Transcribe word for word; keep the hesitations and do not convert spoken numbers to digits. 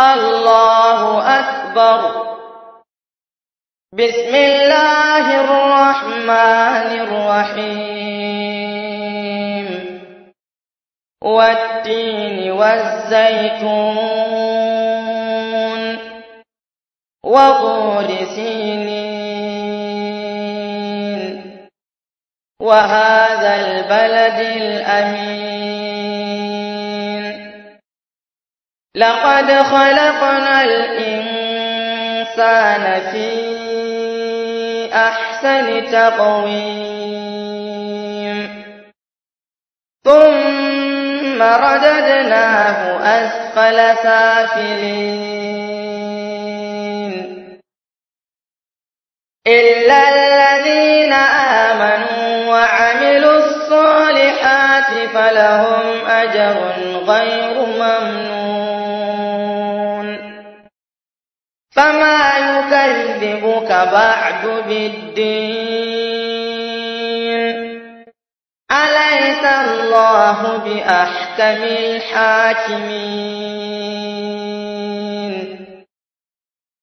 الله أكبر. بسم الله الرحمن الرحيم. والتين والزيتون وطور سينين وهذا البلد الأمين. لقد خلقنا الإنسان في أحسن تقويم ثم رددناه أسفل سافلين إلا الذين آمنوا وعملوا الصالحات فلهم أجر غير ممنون. فما يكذبك بعد بالدين؟ أليس الله بأحكم الحاكمين؟